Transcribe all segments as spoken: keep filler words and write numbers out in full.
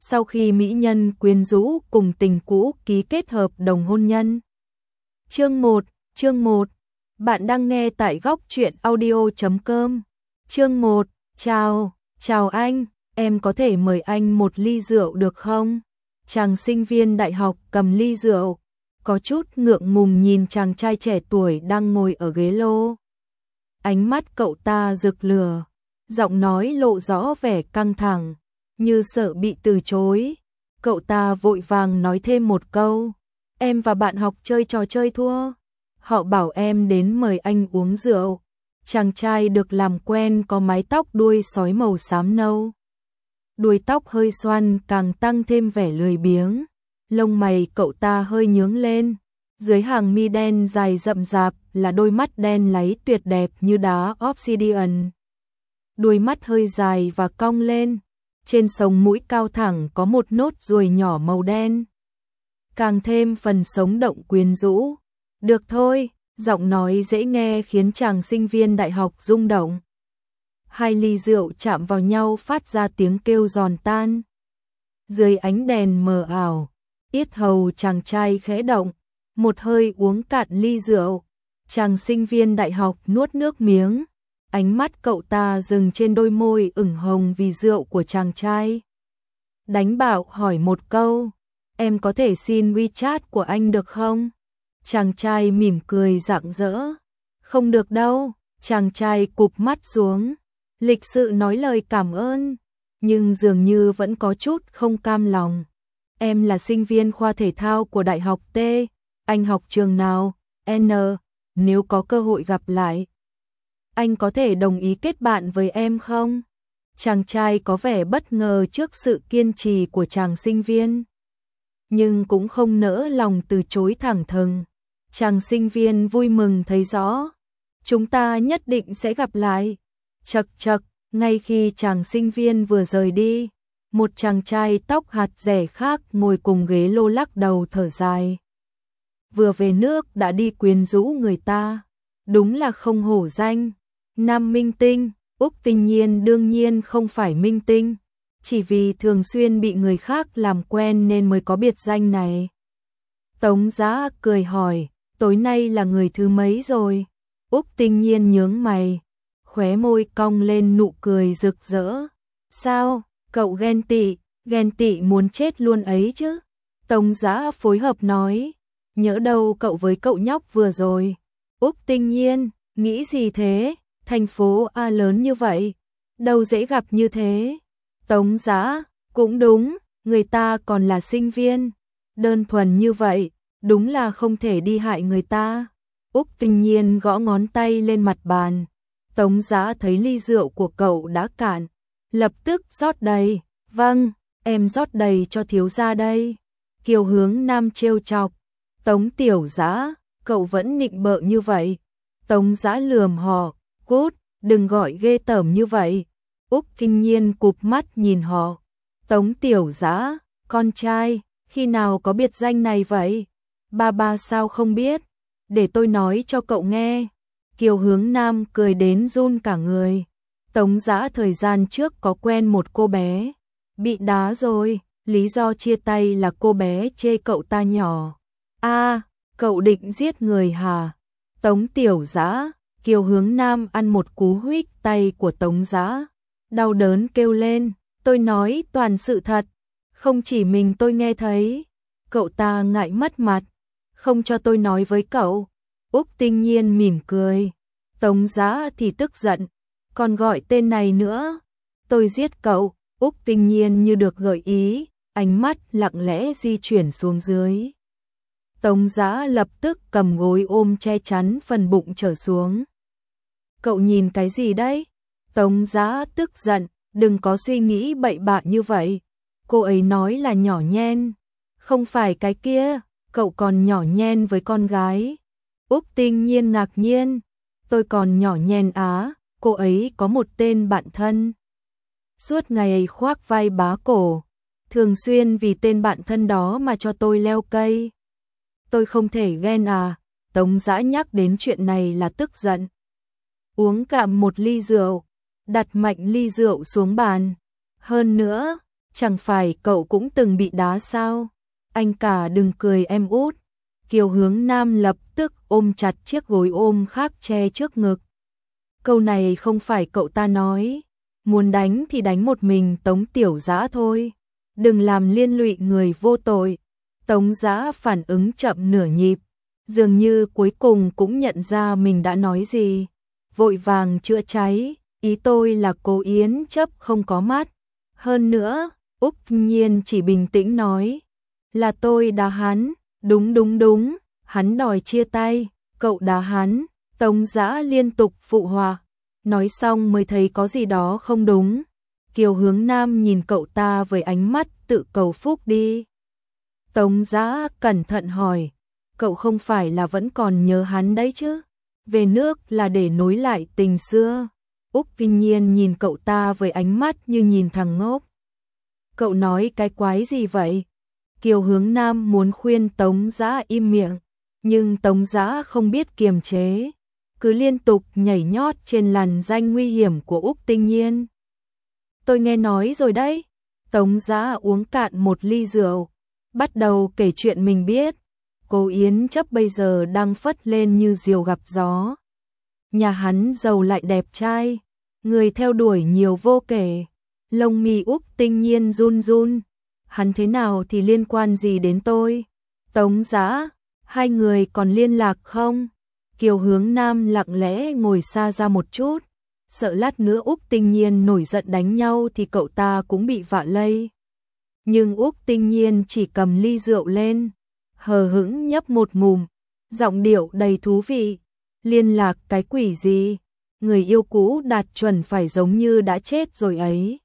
sau khi mỹ nhân quyến rũ cùng tình cũ ký kết hợp đồng hôn nhân. Chương một, chương một. Bạn đang nghe tại góc truyện audio chấm com. Chương một, chào, chào anh, em có thể mời anh một ly rượu được không? Chàng sinh viên đại học cầm ly rượu, có chút ngượng ngùng nhìn chàng trai trẻ tuổi đang ngồi ở ghế lô. Ánh mắt cậu ta rực lửa, giọng nói lộ rõ vẻ căng thẳng, như sợ bị từ chối. Cậu ta vội vàng nói thêm một câu, em và bạn học chơi trò chơi thua. Họ bảo em đến mời anh uống rượu. Chàng trai được làm quen có mái tóc đuôi sói màu xám nâu. Đuôi tóc hơi xoăn càng tăng thêm vẻ lười biếng. Lông mày cậu ta hơi nhướng lên. Dưới hàng mi đen dài rậm rạp là đôi mắt đen láy tuyệt đẹp như đá obsidian. Đuôi mắt hơi dài và cong lên. Trên sống mũi cao thẳng có một nốt ruồi nhỏ màu đen, càng thêm phần sống động quyến rũ. Được thôi, giọng nói dễ nghe khiến chàng sinh viên đại học rung động. Hai ly rượu chạm vào nhau phát ra tiếng kêu giòn tan. Dưới ánh đèn mờ ảo, yết hầu chàng trai khẽ động, một hơi uống cạn ly rượu. Chàng sinh viên đại học nuốt nước miếng, ánh mắt cậu ta dừng trên đôi môi ửng hồng vì rượu của chàng trai. Đánh bạo hỏi một câu, em có thể xin WeChat của anh được không? Chàng trai mỉm cười rạng rỡ. Không được đâu. Chàng trai cụp mắt xuống, lịch sự nói lời cảm ơn, nhưng dường như vẫn có chút không cam lòng. Em là sinh viên khoa thể thao của Đại học T, anh học trường nào? N, nếu có cơ hội gặp lại, anh có thể đồng ý kết bạn với em không? Chàng trai có vẻ bất ngờ trước sự kiên trì của chàng sinh viên, nhưng cũng không nỡ lòng từ chối thẳng thừng. Chàng sinh viên vui mừng thấy rõ, chúng ta nhất định sẽ gặp lại. Chậc chậc, ngay khi chàng sinh viên vừa rời đi, một chàng trai tóc hạt rẻ khác ngồi cùng ghế lô lắc đầu thở dài. Vừa về nước đã đi quyến rũ người ta, đúng là không hổ danh nam minh tinh. Úc Tinh Nhiên đương nhiên không phải minh tinh, chỉ vì thường xuyên bị người khác làm quen nên mới có biệt danh này. Tống Dã cười hỏi, tối nay là người thứ mấy rồi? Úc Tinh Nhiên nhướng mày, khóe môi cong lên nụ cười rực rỡ. Sao, cậu ghen tị, ghen tị muốn chết luôn ấy chứ? Tống Dã phối hợp nói, nhỡ đâu cậu với cậu nhóc vừa rồi. Úc Tinh Nhiên, nghĩ gì thế? Thành phố A lớn như vậy, đâu dễ gặp như thế. Tống Dã, cũng đúng, người ta còn là sinh viên, đơn thuần như vậy, đúng là không thể đi hại người ta. Úc Tinh Nhiên gõ ngón tay lên mặt bàn. Tống Dã thấy ly rượu của cậu đã cạn, lập tức rót đầy. Vâng, em rót đầy cho thiếu gia đây. Kiều Hướng Nam trêu chọc. Tống Tiểu Dã, cậu vẫn nịnh bợ như vậy. Tống Dã lườm họ, cút, đừng gọi ghê tởm như vậy. Úc Tinh Nhiên cụp mắt nhìn họ. Tống Tiểu Dã, con trai, khi nào có biệt danh này vậy? Ba ba sao không biết? Để tôi nói cho cậu nghe. Kiều Hướng Nam cười đến run cả người. Tống Dã thời gian trước có quen một cô bé, bị đá rồi, lý do chia tay là cô bé chê cậu ta nhỏ. A, à, cậu định giết người hả? Tống Tiểu Dã, Kiều Hướng Nam ăn một cú huých tay của Tống Dã, đau đớn kêu lên, tôi nói toàn sự thật, không chỉ mình tôi nghe thấy. Cậu ta ngại mất mặt, không cho tôi nói với cậu. Úc Tinh Nhiên mỉm cười. Tống Dã thì tức giận, còn gọi tên này nữa. Tôi giết cậu. Úc Tinh Nhiên như được gợi ý, ánh mắt lặng lẽ di chuyển xuống dưới. Tống Dã lập tức cầm gối ôm che chắn phần bụng trở xuống. Cậu nhìn cái gì đấy? Tống Dã tức giận, đừng có suy nghĩ bậy bạ như vậy. Cô ấy nói là nhỏ nhen. Không phải cái kia, cậu còn nhỏ nhen với con gái. Úc Tinh Nhiên ngạc nhiên. Tôi còn nhỏ nhen á, cô ấy có một tên bạn thân. Suốt ngày khoác vai bá cổ, thường xuyên vì tên bạn thân đó mà cho tôi leo cây. Tôi không thể ghen à? Tống Dã nhắc đến chuyện này là tức giận. Uống cạn một ly rượu, đặt mạnh ly rượu xuống bàn. Hơn nữa, chẳng phải cậu cũng từng bị đá sao? Anh cả đừng cười em út. Kiều Hướng Nam lập tức ôm chặt chiếc gối ôm khác che trước ngực. Câu này không phải cậu ta nói, muốn đánh thì đánh một mình Tống Tiểu Dã thôi, đừng làm liên lụy người vô tội. Tống Dã phản ứng chậm nửa nhịp, dường như cuối cùng cũng nhận ra mình đã nói gì, vội vàng chữa cháy, ý tôi là cô Yến Chấp không có mắt. Hơn nữa, Úc Nhiên chỉ bình tĩnh nói, là tôi đá hắn, đúng đúng đúng, hắn đòi chia tay, cậu đá hắn. Tống Dã liên tục phụ họa, nói xong mới thấy có gì đó không đúng. Kiều Hướng Nam nhìn cậu ta với ánh mắt tự cầu phúc đi. Tống Dã cẩn thận hỏi, cậu không phải là vẫn còn nhớ hắn đấy chứ? Về nước là để nối lại tình xưa. Úc Kinh Nhiên nhìn cậu ta với ánh mắt như nhìn thằng ngốc. Cậu nói cái quái gì vậy? Kiều Hướng Nam muốn khuyên Tống Dã im miệng, nhưng Tống Dã không biết kiềm chế, cứ liên tục nhảy nhót trên làn danh nguy hiểm của Úc Tinh Nhiên. Tôi nghe nói rồi đấy. Tống Dã uống cạn một ly rượu, bắt đầu kể chuyện mình biết. Cô Yến Chấp bây giờ đang phất lên như diều gặp gió. Nhà hắn giàu lại đẹp trai, người theo đuổi nhiều vô kể. Lông mi Úc Tinh Nhiên run run. Hắn thế nào thì liên quan gì đến tôi? Tống Dã, hai người còn liên lạc không? Kiều Hướng Nam lặng lẽ ngồi xa ra một chút, sợ lát nữa Úc Tinh Nhiên nổi giận đánh nhau thì cậu ta cũng bị vạ lây. Nhưng Úc Tinh Nhiên chỉ cầm ly rượu lên, hờ hững nhấp một ngụm, giọng điệu đầy thú vị. Liên lạc cái quỷ gì? Người yêu cũ đạt chuẩn phải giống như đã chết rồi ấy.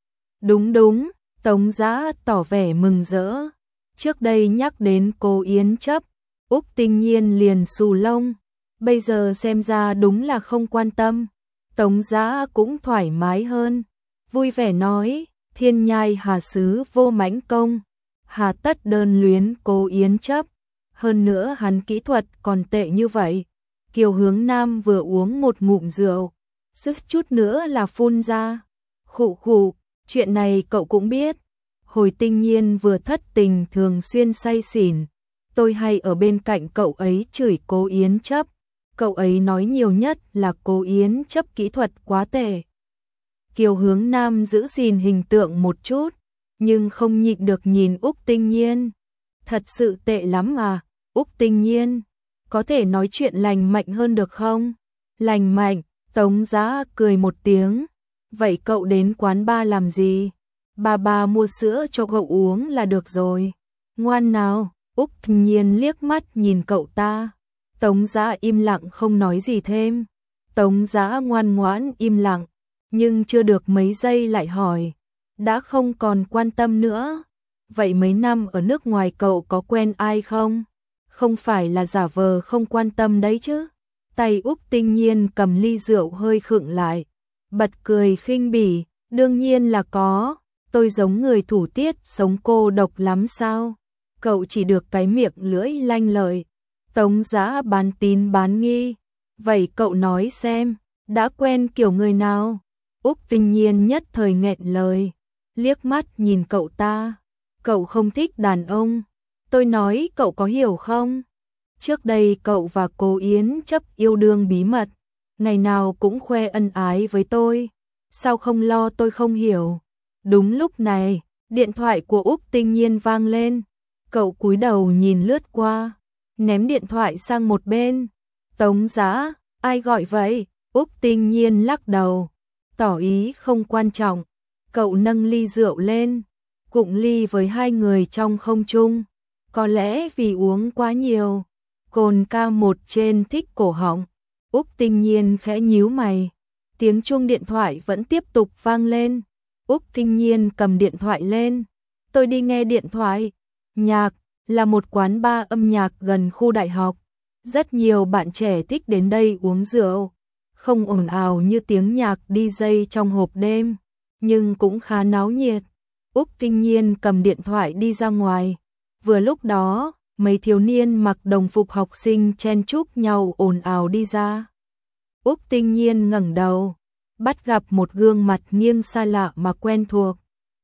Đúng đúng, Tống Dã tỏ vẻ mừng rỡ. Trước đây nhắc đến cô Yến Chấp, Úc Tinh Nhiên liền xù lông. Bây giờ xem ra đúng là không quan tâm. Tống Dã cũng thoải mái hơn, vui vẻ nói, thiên nhai hà sứ vô mãnh công, hà tất đơn luyến cô Yến Chấp. Hơn nữa hắn kỹ thuật còn tệ như vậy. Kiều Hướng Nam vừa uống một ngụm rượu, sức chút nữa là phun ra. Khụ khụ, chuyện này cậu cũng biết. Hồi Tinh Nhiên vừa thất tình thường xuyên say xỉn, tôi hay ở bên cạnh cậu ấy chửi cô Yến Chấp. Cậu ấy nói nhiều nhất là cô Yến Chấp kỹ thuật quá tệ. Kiều Hướng Nam giữ gìn hình tượng một chút, nhưng không nhịn được nhìn Úc Tinh Nhiên. Thật sự tệ lắm à, Úc Tinh Nhiên, có thể nói chuyện lành mạnh hơn được không? Lành mạnh, Tống Dã cười một tiếng. Vậy cậu đến quán bar làm gì? Bà bà mua sữa cho cậu uống là được rồi. Ngoan nào, Úc Tinh Nhiên liếc mắt nhìn cậu ta. Tống Dã im lặng không nói gì thêm. Tống Dã ngoan ngoãn im lặng, nhưng chưa được mấy giây lại hỏi, đã không còn quan tâm nữa. Vậy mấy năm ở nước ngoài cậu có quen ai không? Không phải là giả vờ không quan tâm đấy chứ? Tay Úc Tinh Nhiên cầm ly rượu hơi khựng lại, bật cười khinh bỉ, đương nhiên là có, tôi giống người thủ tiết sống cô độc lắm sao? Cậu chỉ được cái miệng lưỡi lanh lợi. Tống Dã bán tín bán nghi. Vậy cậu nói xem, đã quen kiểu người nào? Úc Tinh Nhiên nhất thời nghẹn lời, liếc mắt nhìn cậu ta. Cậu không thích đàn ông. Tôi nói cậu có hiểu không? Trước đây cậu và cô Yến Chấp yêu đương bí mật, ngày nào cũng khoe ân ái với tôi. Sao không lo tôi không hiểu? Đúng lúc này, điện thoại của Úc Tinh Nhiên vang lên. Cậu cúi đầu nhìn lướt qua, ném điện thoại sang một bên. Tống Dã, ai gọi vậy? Úc Tinh Nhiên lắc đầu, tỏ ý không quan trọng. Cậu nâng ly rượu lên, cụng ly với hai người trong không trung. Có lẽ vì uống quá nhiều, cồn ca một trên thích cổ họng. Úc Tinh Nhiên khẽ nhíu mày. Tiếng chuông điện thoại vẫn tiếp tục vang lên. Úc Tinh Nhiên cầm điện thoại lên. Tôi đi nghe điện thoại. Nhạc là một quán bar âm nhạc gần khu đại học. Rất nhiều bạn trẻ thích đến đây uống rượu. Không ồn ào như tiếng nhạc đi jay trong hộp đêm, nhưng cũng khá náo nhiệt. Úc Tinh Nhiên cầm điện thoại đi ra ngoài. Vừa lúc đó, mấy thiếu niên mặc đồng phục học sinh chen chúc nhau ồn ào đi ra. Úc Tinh Nhiên ngẩng đầu, bắt gặp một gương mặt nghiêng xa lạ mà quen thuộc.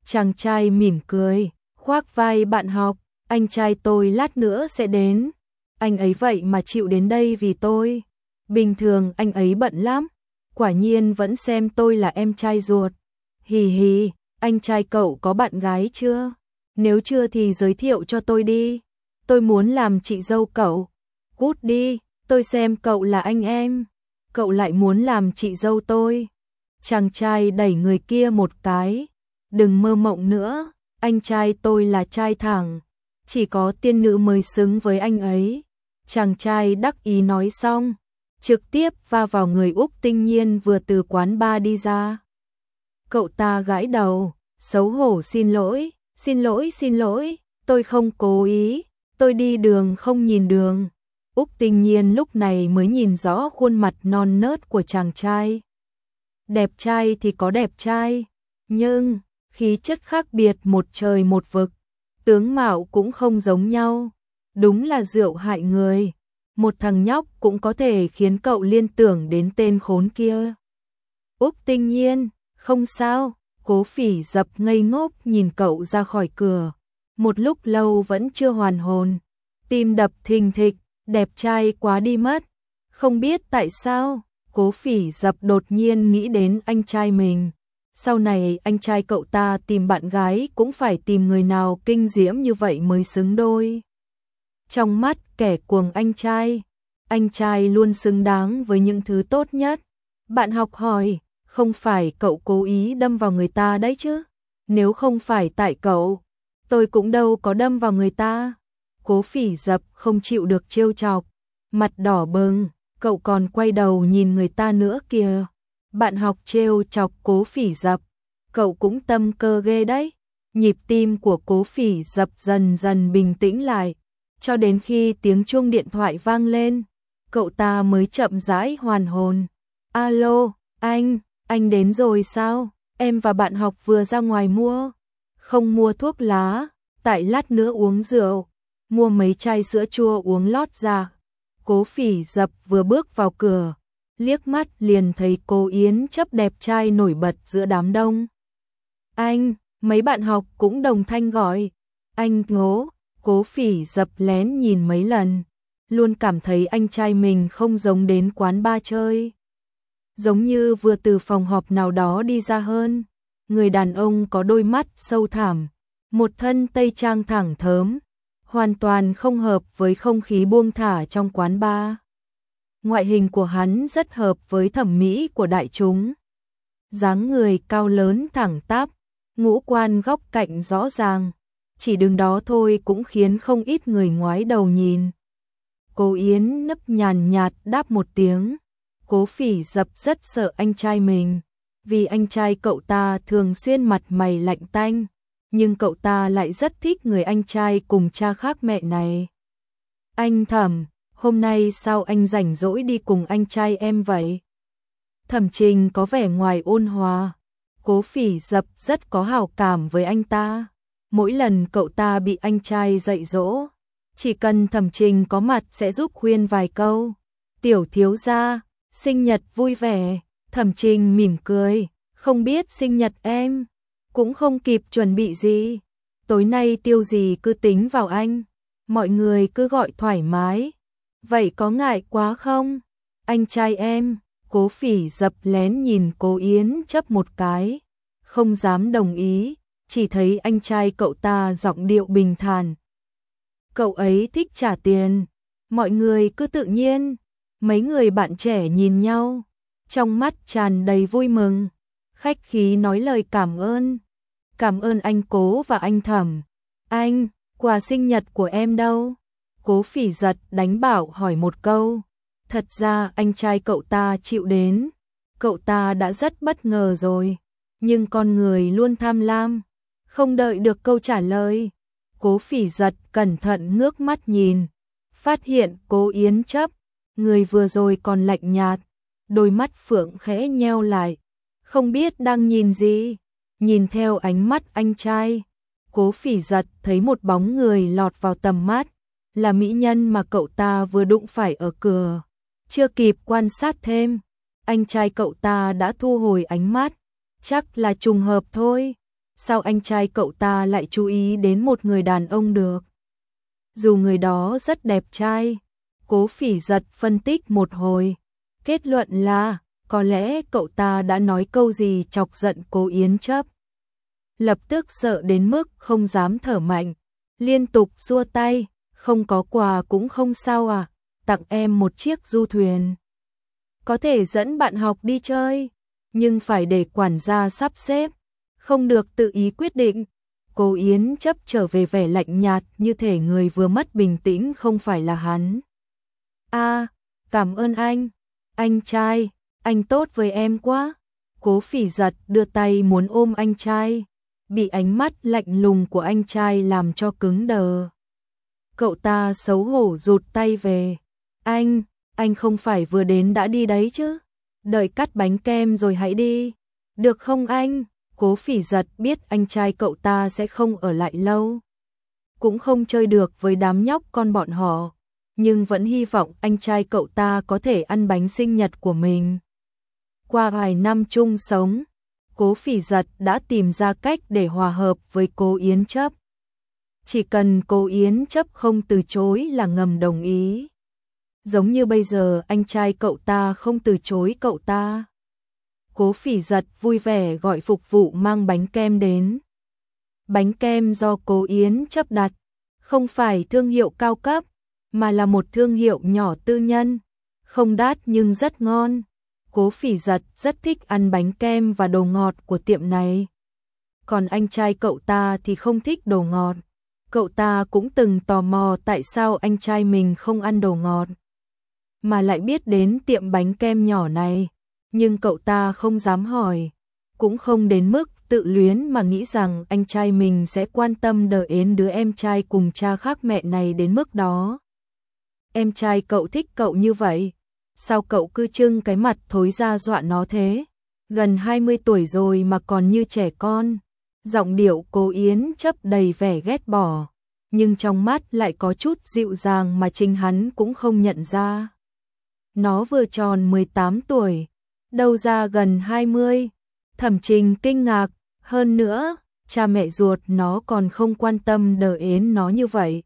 Chàng trai mỉm cười, khoác vai bạn học, anh trai tôi lát nữa sẽ đến. Anh ấy vậy mà chịu đến đây vì tôi. Bình thường anh ấy bận lắm. Quả nhiên vẫn xem tôi là em trai ruột. Hì hì, anh trai cậu có bạn gái chưa? Nếu chưa thì giới thiệu cho tôi đi. Tôi muốn làm chị dâu cậu. Cút đi, tôi xem cậu là anh em. Cậu lại muốn làm chị dâu tôi. Chàng trai đẩy người kia một cái. Đừng mơ mộng nữa, anh trai tôi là trai thẳng. Chỉ có tiên nữ mới xứng với anh ấy. Chàng trai đắc ý nói xong, trực tiếp va vào người Úc Tinh Nhiên vừa từ quán bar đi ra. Cậu ta gãi đầu, xấu hổ xin lỗi, xin lỗi xin lỗi, tôi không cố ý, tôi đi đường không nhìn đường. Úc Tinh Nhiên lúc này mới nhìn rõ khuôn mặt non nớt của chàng trai. Đẹp trai thì có đẹp trai, nhưng khí chất khác biệt một trời một vực, tướng mạo cũng không giống nhau. Đúng là rượu hại người, một thằng nhóc cũng có thể khiến cậu liên tưởng đến tên khốn kia. Úc Tinh Nhiên, không sao, Cố Phỉ Dập ngây ngốc nhìn cậu ra khỏi cửa, một lúc lâu vẫn chưa hoàn hồn, tim đập thình thịch, đẹp trai quá đi mất. Không biết tại sao, Cố Phỉ Dập đột nhiên nghĩ đến anh trai mình. Sau này anh trai cậu ta tìm bạn gái cũng phải tìm người nào kinh diễm như vậy mới xứng đôi. Trong mắt kẻ cuồng anh trai, anh trai luôn xứng đáng với những thứ tốt nhất. Bạn học hỏi, không phải cậu cố ý đâm vào người ta đấy chứ? Nếu không phải tại cậu, tôi cũng đâu có đâm vào người ta. Cố Phỉ Dập không chịu được trêu chọc, mặt đỏ bừng, cậu còn quay đầu nhìn người ta nữa kìa. Bạn học trêu chọc Cố Phỉ Dập, cậu cũng tâm cơ ghê đấy. Nhịp tim của Cố Phỉ Dập dần dần bình tĩnh lại, cho đến khi tiếng chuông điện thoại vang lên, cậu ta mới chậm rãi hoàn hồn. Alo, anh, anh đến rồi sao? Em và bạn học vừa ra ngoài mua. Không mua thuốc lá, tại lát nữa uống rượu, mua mấy chai sữa chua uống lót ra. Cố Phỉ Dập vừa bước vào cửa, liếc mắt liền thấy cô Yến Chấp đẹp trai nổi bật giữa đám đông. Anh, mấy bạn học cũng đồng thanh gọi. Anh ngố, Cố Phỉ Dập lén nhìn mấy lần, luôn cảm thấy anh trai mình không giống đến quán bar chơi. Giống như vừa từ phòng họp nào đó đi ra hơn. Người đàn ông có đôi mắt sâu thẳm, một thân tây trang thẳng thớm, hoàn toàn không hợp với không khí buông thả trong quán bar. Ngoại hình của hắn rất hợp với thẩm mỹ của đại chúng. Dáng người cao lớn thẳng tắp, ngũ quan góc cạnh rõ ràng, chỉ đứng đó thôi cũng khiến không ít người ngoái đầu nhìn. Cô Yến nấp nhàn nhạt đáp một tiếng. Cố Phỉ Dập rất sợ anh trai mình, vì anh trai cậu ta thường xuyên mặt mày lạnh tanh, nhưng cậu ta lại rất thích người anh trai cùng cha khác mẹ này. Anh Thẩm, hôm nay sao anh rảnh rỗi đi cùng anh trai em vậy? Thẩm Trình có vẻ ngoài ôn hòa. Cố Phỉ Dập rất có hảo cảm với anh ta. Mỗi lần cậu ta bị anh trai dạy dỗ, chỉ cần Thẩm Trình có mặt sẽ giúp khuyên vài câu. Tiểu thiếu gia, sinh nhật vui vẻ. Thẩm Trình mỉm cười, không biết sinh nhật em, cũng không kịp chuẩn bị gì. Tối nay tiêu gì cứ tính vào anh, mọi người cứ gọi thoải mái. Vậy có ngại quá không? Anh trai em. Cố Phỉ Dập lén nhìn Cố Yến Chấp một cái, không dám đồng ý, chỉ thấy anh trai cậu ta giọng điệu bình thản. Cậu ấy thích trả tiền, mọi người cứ tự nhiên. Mấy người bạn trẻ nhìn nhau, trong mắt tràn đầy vui mừng, khách khí nói lời cảm ơn. Cảm ơn anh Cố và anh Thẩm. Anh, quà sinh nhật của em đâu? Cố Phỉ Dập đánh bảo hỏi một câu. Thật ra anh trai cậu ta chịu đến, cậu ta đã rất bất ngờ rồi, nhưng con người luôn tham lam, không đợi được câu trả lời. Cố Phỉ Dập cẩn thận ngước mắt nhìn, phát hiện Cố Yến Chấp, người vừa rồi còn lạnh nhạt, đôi mắt phượng khẽ nheo lại, không biết đang nhìn gì. Nhìn theo ánh mắt anh trai, Cố Phỉ Dập thấy một bóng người lọt vào tầm mắt, là mỹ nhân mà cậu ta vừa đụng phải ở cửa. Chưa kịp quan sát thêm, anh trai cậu ta đã thu hồi ánh mắt, chắc là trùng hợp thôi. sao anh trai cậu ta lại chú ý đến một người đàn ông được? Dù người đó rất đẹp trai, Cố Phỉ Giật phân tích một hồi, kết luận là có lẽ cậu ta đã nói câu gì chọc giận Cố Yến Chấp. Lập tức sợ đến mức không dám thở mạnh, liên tục xua tay, không có quà cũng không sao à, tặng em một chiếc du thuyền. Có thể dẫn bạn học đi chơi, nhưng phải để quản gia sắp xếp, không được tự ý quyết định. Cố Yến Chấp trở về vẻ lạnh nhạt như thể người vừa mất bình tĩnh không phải là hắn. A, cảm ơn anh, anh trai, anh tốt với em quá. Cố Phỉ Giật đưa tay muốn ôm anh trai, bị ánh mắt lạnh lùng của anh trai làm cho cứng đờ. Cậu ta xấu hổ rụt tay về. Anh, anh không phải vừa đến đã đi đấy chứ? Đợi cắt bánh kem rồi hãy đi. Được không anh? Cố Phỉ Giật biết anh trai cậu ta sẽ không ở lại lâu, cũng không chơi được với đám nhóc con bọn họ, nhưng vẫn hy vọng anh trai cậu ta có thể ăn bánh sinh nhật của mình. Qua vài năm chung sống, Cố Phỉ Giật đã tìm ra cách để hòa hợp với Cố Yến Chấp. Chỉ cần Cố Yến Chấp không từ chối là ngầm đồng ý. Giống như bây giờ anh trai cậu ta không từ chối cậu ta. Cố Phỉ Giật vui vẻ gọi phục vụ mang bánh kem đến. Bánh kem do Cố Yến Chấp đặt, không phải thương hiệu cao cấp, mà là một thương hiệu nhỏ tư nhân, không đắt nhưng rất ngon. Cố Phỉ Giật rất thích ăn bánh kem và đồ ngọt của tiệm này. Còn anh trai cậu ta thì không thích đồ ngọt. Cậu ta cũng từng tò mò tại sao anh trai mình không ăn đồ ngọt, mà lại biết đến tiệm bánh kem nhỏ này. Nhưng cậu ta không dám hỏi, cũng không đến mức tự luyến mà nghĩ rằng anh trai mình sẽ quan tâm đờ ến đứa em trai cùng cha khác mẹ này đến mức đó. Em trai cậu thích cậu như vậy, sao cậu cứ trưng cái mặt thối ra dọa nó thế? Gần hai mươi tuổi rồi mà còn như trẻ con. Giọng điệu Cố Yến Chấp đầy vẻ ghét bỏ, nhưng trong mắt lại có chút dịu dàng mà chính hắn cũng không nhận ra. Nó vừa tròn mười tám tuổi, đâu ra gần hai mươi. Thẩm Trình kinh ngạc, hơn nữa, cha mẹ ruột nó còn không quan tâm đờ ến nó như vậy.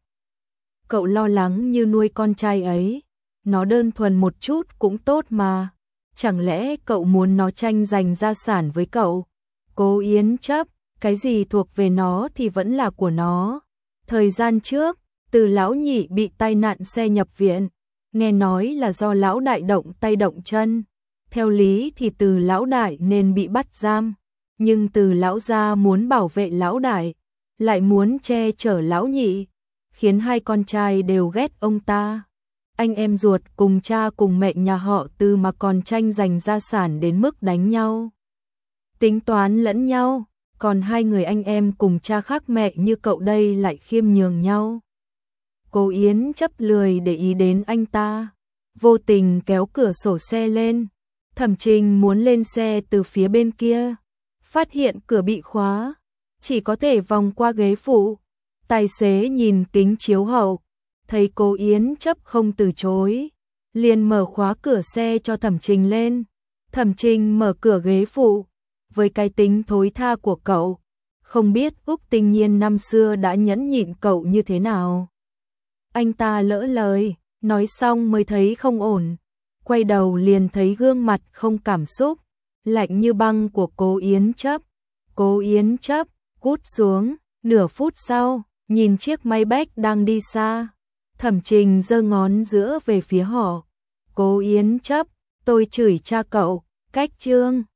Cậu lo lắng như nuôi con trai ấy, nó đơn thuần một chút cũng tốt mà. Chẳng lẽ cậu muốn nó tranh giành gia sản với cậu? Cố Yến Chấp, cái gì thuộc về nó thì vẫn là của nó. Thời gian trước, Từ lão nhị bị tai nạn xe nhập viện, nghe nói là do lão đại động tay động chân. Theo lý thì Từ lão đại nên bị bắt giam, nhưng Từ lão gia muốn bảo vệ lão đại, lại muốn che chở lão nhị, khiến hai con trai đều ghét ông ta. Anh em ruột cùng cha cùng mẹ nhà họ Từ mà còn tranh giành gia sản đến mức đánh nhau, tính toán lẫn nhau, còn hai người anh em cùng cha khác mẹ như cậu đây lại khiêm nhường nhau. Cố Yến Chấp lười để ý đến anh ta, vô tình kéo cửa sổ xe lên. Thẩm Trình muốn lên xe từ phía bên kia, phát hiện cửa bị khóa, chỉ có thể vòng qua ghế phụ. Tài xế nhìn kính chiếu hậu, thấy Cố Yến Chấp không từ chối, liền mở khóa cửa xe cho Thẩm Trình lên. Thẩm Trình mở cửa ghế phụ, với cái tính thối tha của cậu, không biết Úc Tinh Nhiên năm xưa đã nhẫn nhịn cậu như thế nào. Anh ta lỡ lời, nói xong mới thấy không ổn, quay đầu liền thấy gương mặt không cảm xúc, lạnh như băng của Cố Yến Chấp. Cố Yến Chấp cút xuống. Nửa phút sau, nhìn chiếc Maybach đang đi xa, Thẩm Trình giơ ngón giữa về phía họ. Cố Yến Chấp, tôi chửi cha cậu, cách chương.